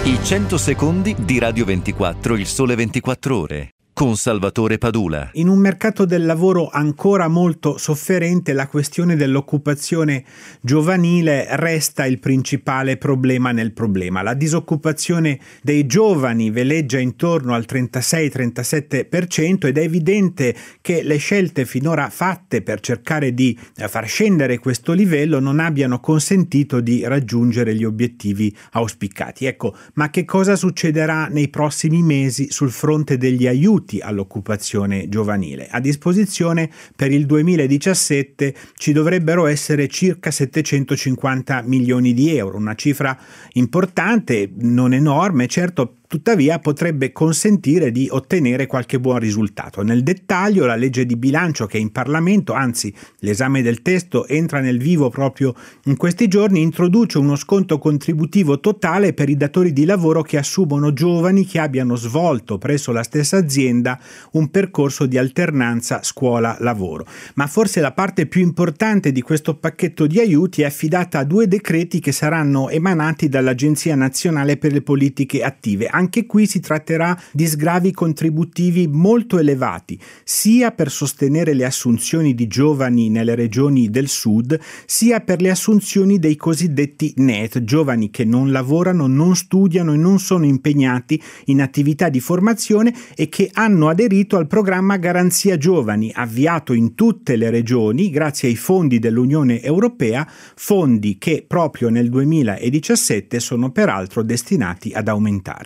I 100 secondi di Radio 24, il sole 24 ore. Con Salvatore Padula. In un mercato del lavoro ancora molto sofferente, la questione dell'occupazione giovanile resta il principale problema nel problema. La disoccupazione dei giovani veleggia intorno al 36-37% ed è evidente che le scelte finora fatte per cercare di far scendere questo livello non abbiano consentito di raggiungere gli obiettivi auspicati. Ecco, ma che cosa succederà nei prossimi mesi sul fronte degli aiuti all'occupazione giovanile? A disposizione per il 2017 ci dovrebbero essere circa 750 milioni di euro, una cifra importante, non enorme, certo. Tuttavia potrebbe consentire di ottenere qualche buon risultato. Nel dettaglio, la legge di bilancio che è in Parlamento, anzi l'esame del testo entra nel vivo proprio in questi giorni, introduce uno sconto contributivo totale per i datori di lavoro che assumono giovani che abbiano svolto presso la stessa azienda un percorso di alternanza scuola-lavoro. Ma forse la parte più importante di questo pacchetto di aiuti è affidata a 2 decreti che saranno emanati dall'Agenzia Nazionale per le Politiche Attive. Anche qui si tratterà di sgravi contributivi molto elevati, sia per sostenere le assunzioni di giovani nelle regioni del sud, sia per le assunzioni dei cosiddetti NEET, giovani che non lavorano, non studiano e non sono impegnati in attività di formazione e che hanno aderito al programma Garanzia Giovani, avviato in tutte le regioni grazie ai fondi dell'Unione Europea, fondi che proprio nel 2017 sono peraltro destinati ad aumentare.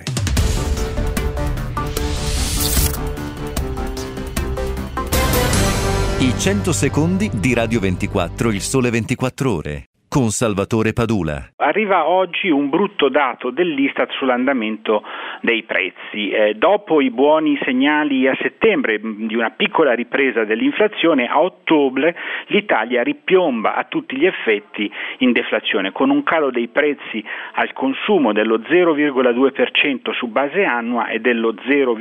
I 100 secondi di Radio 24, il sole 24 ore. Con Salvatore Padula. Arriva oggi un brutto dato dell'Istat sull'andamento dei prezzi. Dopo i buoni segnali a settembre di una piccola ripresa dell'inflazione, a ottobre l'Italia ripiomba a tutti gli effetti in deflazione, con un calo dei prezzi al consumo dello 0,2% su base annua e dello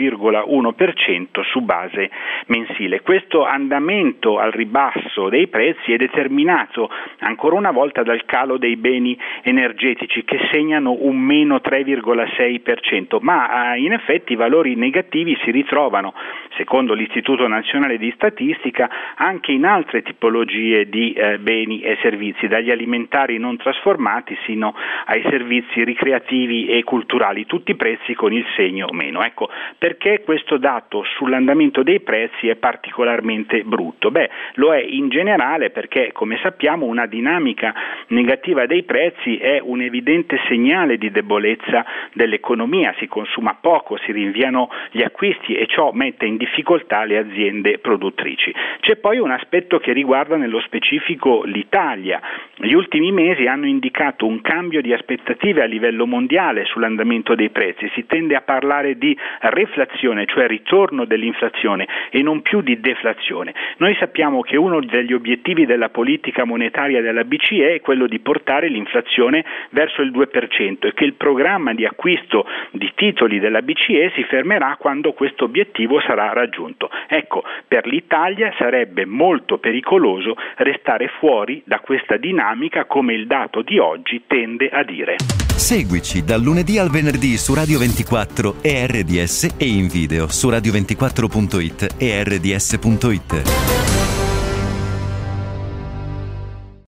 0,1% su base mensile. Questo andamento al ribasso dei prezzi è determinato ancora una volta dal calo dei beni energetici che segnano un meno 3,6%, ma in effetti i valori negativi si ritrovano, secondo l'Istituto Nazionale di Statistica, anche in altre tipologie di beni e servizi, dagli alimentari non trasformati sino ai servizi ricreativi e culturali, tutti prezzi con il segno meno. Ecco, perché questo dato sull'andamento dei prezzi è particolarmente brutto? Lo è in generale perché, come sappiamo, una dinamica negativa dei prezzi è un evidente segnale di debolezza dell'economia, si consuma poco, si rinviano gli acquisti e ciò mette in difficoltà le aziende produttrici. C'è poi un aspetto che riguarda nello specifico l'Italia. Gli ultimi mesi hanno indicato un cambio di aspettative a livello mondiale sull'andamento dei prezzi, si tende a parlare di reflazione, cioè ritorno dell'inflazione e non più di deflazione. Noi sappiamo che uno degli obiettivi della politica monetaria della BCE è quello di portare l'inflazione verso il 2% e che il programma di acquisto di titoli della BCE si fermerà quando questo obiettivo sarà raggiunto. Ecco, per l'Italia sarebbe molto pericoloso restare fuori da questa dinamica, come il dato di oggi tende a dire. Seguici dal lunedì al venerdì su Radio 24 e RDS e in video su radio24.it e rds.it.